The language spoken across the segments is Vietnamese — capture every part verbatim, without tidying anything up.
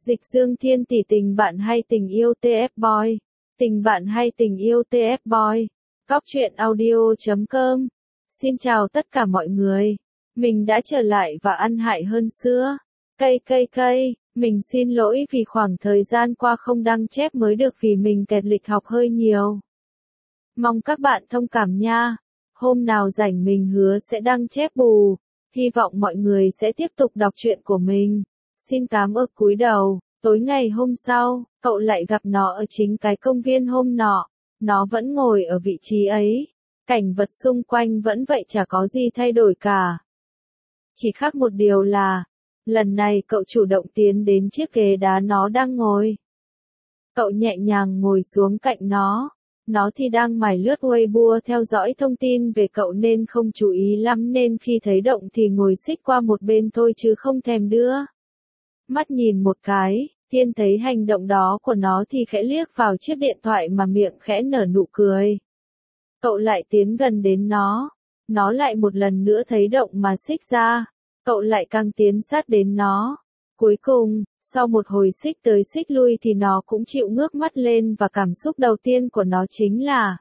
Dịch Dương Thiên tỷ tình bạn hay tình yêu tê ép Boy? Tình bạn hay tình yêu tê ép Boy? Góc truyện audio chấm com. Xin chào tất cả mọi người. Mình đã trở lại và ăn hại hơn xưa. Cây cây cây, mình xin lỗi vì khoảng thời gian qua không đăng chép mới được vì mình kẹt lịch học hơi nhiều. Mong các bạn thông cảm nha. Hôm nào rảnh mình hứa sẽ đăng chép bù. Hy vọng mọi người sẽ tiếp tục đọc truyện của mình. Xin cám ơn cúi đầu. Tối ngày hôm sau, cậu lại gặp nó ở chính cái công viên hôm nọ. Nó vẫn ngồi ở vị trí ấy. Cảnh vật xung quanh vẫn vậy, chả có gì thay đổi cả. Chỉ khác một điều là, lần này cậu chủ động tiến đến chiếc ghế đá nó đang ngồi. Cậu nhẹ nhàng ngồi xuống cạnh nó. Nó thì đang mải lướt Weibo theo dõi thông tin về cậu nên không chú ý lắm, nên khi thấy động thì ngồi xích qua một bên thôi chứ không thèm đưa mắt nhìn một cái. Thiên thấy hành động đó của nó thì khẽ liếc vào chiếc điện thoại mà miệng khẽ nở nụ cười. Cậu lại tiến gần đến nó. Nó lại một lần nữa thấy động mà xích ra. Cậu lại càng tiến sát đến nó. Cuối cùng, sau một hồi xích tới xích lui thì nó cũng chịu ngước mắt lên, và cảm xúc đầu tiên của nó chính là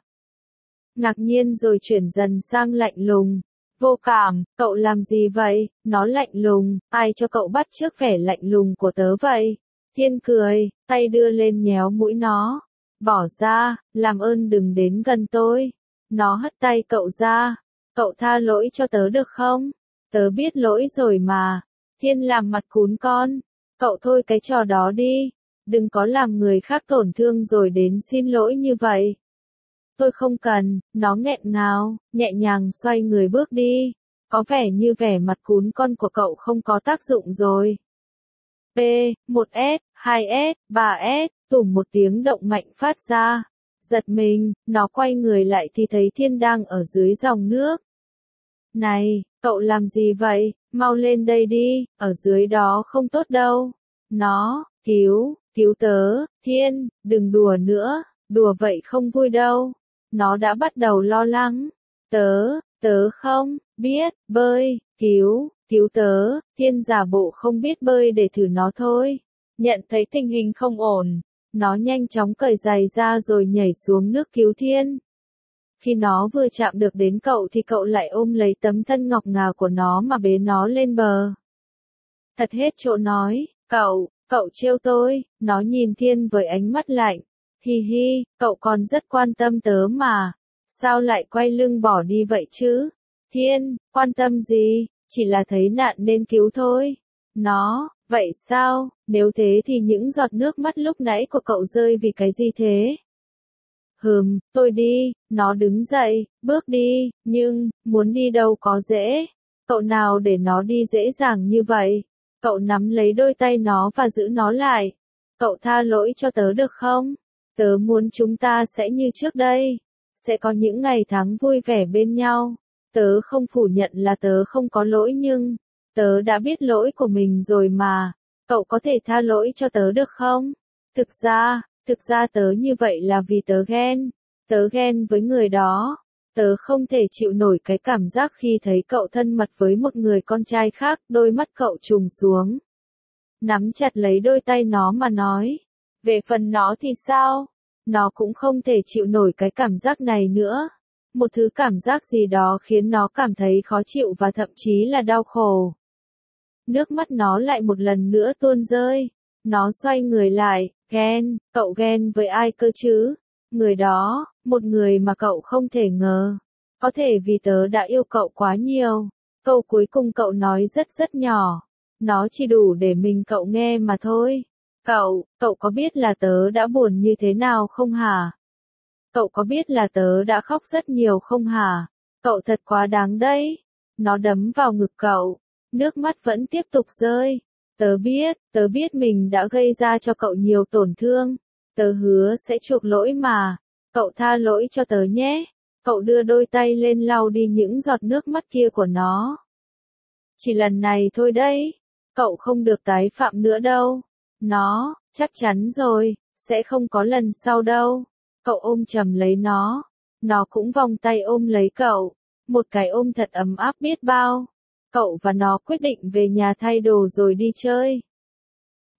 ngạc nhiên, rồi chuyển dần sang lạnh lùng. Vô cảm, cậu làm gì vậy? Nó lạnh lùng, ai cho cậu bắt chước vẻ lạnh lùng của tớ vậy? Thiên cười, tay đưa lên nhéo mũi nó. Bỏ ra, làm ơn đừng đến gần tôi. Nó hất tay cậu ra. Cậu tha lỗi cho tớ được không? Tớ biết lỗi rồi mà. Thiên làm mặt cún con. Cậu thôi cái trò đó đi. Đừng có làm người khác tổn thương rồi đến xin lỗi như vậy. Tôi không cần, nó nghẹn ngào, nhẹ nhàng xoay người bước đi. Có vẻ như vẻ mặt cún con của cậu không có tác dụng rồi. P, một S, hai S, ba S, tủm một tiếng động mạnh phát ra. Giật mình, nó quay người lại thì thấy Thiên đang ở dưới dòng nước. Này, cậu làm gì vậy? Mau lên đây đi, ở dưới đó không tốt đâu. Nó, cứu, cứu tớ, Thiên, đừng đùa nữa, đùa vậy không vui đâu. Nó đã bắt đầu lo lắng. Tớ, tớ không biết bơi, cứu, cứu tớ. Thiên giả bộ không biết bơi để thử nó thôi. Nhận thấy tình hình không ổn, nó nhanh chóng cởi giày ra rồi nhảy xuống nước cứu Thiên. Khi nó vừa chạm được đến cậu thì cậu lại ôm lấy tấm thân ngọc ngà của nó mà bế nó lên bờ. Thật hết chỗ nói, cậu, cậu trêu tôi. Nó nhìn Thiên với ánh mắt lạnh. Hi hi, cậu còn rất quan tâm tớ mà. Sao lại quay lưng bỏ đi vậy chứ? Thiên, quan tâm gì? Chỉ là thấy nạn nên cứu thôi. Nó, vậy sao? Nếu thế thì những giọt nước mắt lúc nãy của cậu rơi vì cái gì thế? Hừm, tôi đi. Nó đứng dậy, bước đi, nhưng, muốn đi đâu có dễ. Cậu nào để nó đi dễ dàng như vậy? Cậu nắm lấy đôi tay nó và giữ nó lại. Cậu tha lỗi cho tớ được không? Tớ muốn chúng ta sẽ như trước đây. Sẽ có những ngày tháng vui vẻ bên nhau. Tớ không phủ nhận là tớ không có lỗi, nhưng tớ đã biết lỗi của mình rồi mà. Cậu có thể tha lỗi cho tớ được không? Thực ra, thực ra tớ như vậy là vì tớ ghen. Tớ ghen với người đó. Tớ không thể chịu nổi cái cảm giác khi thấy cậu thân mật với một người con trai khác. Đôi mắt cậu trùng xuống. Nắm chặt lấy đôi tay nó mà nói. Về phần nó thì sao? Nó cũng không thể chịu nổi cái cảm giác này nữa. Một thứ cảm giác gì đó khiến nó cảm thấy khó chịu và thậm chí là đau khổ. Nước mắt nó lại một lần nữa tuôn rơi. Nó xoay người lại. Ghen, cậu ghen với ai cơ chứ? Người đó, một người mà cậu không thể ngờ. Có thể vì tớ đã yêu cậu quá nhiều. Câu cuối cùng cậu nói rất rất nhỏ. Nó chỉ đủ để mình cậu nghe mà thôi. Cậu, cậu có biết là tớ đã buồn như thế nào không hả? Cậu có biết là tớ đã khóc rất nhiều không hả? Cậu thật quá đáng đấy. Nó đấm vào ngực cậu. Nước mắt vẫn tiếp tục rơi. Tớ biết, tớ biết mình đã gây ra cho cậu nhiều tổn thương. Tớ hứa sẽ chuộc lỗi mà. Cậu tha lỗi cho tớ nhé. Cậu đưa đôi tay lên lau đi những giọt nước mắt kia của nó. Chỉ lần này thôi đấy. Cậu không được tái phạm nữa đâu. Nó, chắc chắn rồi, sẽ không có lần sau đâu. Cậu ôm chầm lấy nó. Nó cũng vòng tay ôm lấy cậu. Một cái ôm thật ấm áp biết bao. Cậu và nó quyết định về nhà thay đồ rồi đi chơi.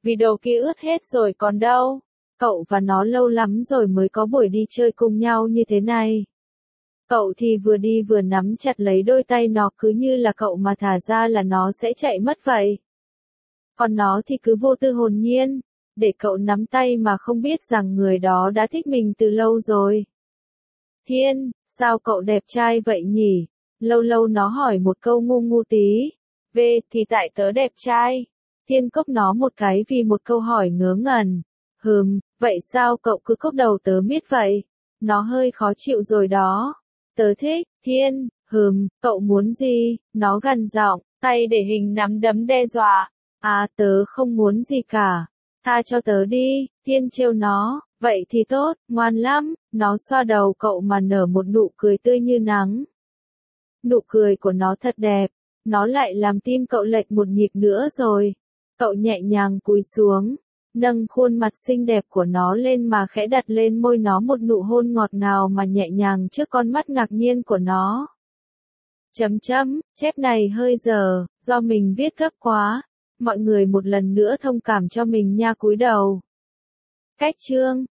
vì đồ kia ướt hết rồi còn đâu. Cậu và nó lâu lắm rồi mới có buổi đi chơi cùng nhau như thế này. Cậu thì vừa đi vừa nắm chặt lấy đôi tay nó cứ như là cậu mà thả ra là nó sẽ chạy mất vậy. Còn nó thì cứ vô tư hồn nhiên, để cậu nắm tay mà không biết rằng người đó đã thích mình từ lâu rồi. Thiên, sao cậu đẹp trai vậy nhỉ? Lâu lâu nó hỏi một câu ngu ngu tí. Về thì tại tớ đẹp trai. Thiên cốc nó một cái vì một câu hỏi ngớ ngẩn. Hừm, vậy sao cậu cứ cốc đầu tớ miết vậy? Nó hơi khó chịu rồi đó. Tớ thích, Thiên, hừm, cậu muốn gì? Nó gằn giọng, tay để hình nắm đấm đe dọa. À tớ không muốn gì cả. Tha cho tớ đi, Thiên trêu nó, vậy thì tốt, ngoan lắm. Nó xoa đầu cậu mà nở một nụ cười tươi như nắng. Nụ cười của nó thật đẹp, nó lại làm tim cậu lệch một nhịp nữa rồi. Cậu nhẹ nhàng cúi xuống, nâng khuôn mặt xinh đẹp của nó lên mà khẽ đặt lên môi nó một nụ hôn ngọt ngào mà nhẹ nhàng trước con mắt ngạc nhiên của nó. Chấm chấm, chép này hơi dở, do mình viết gấp quá. Mọi người một lần nữa thông cảm cho mình nha, cúi đầu. Cách chương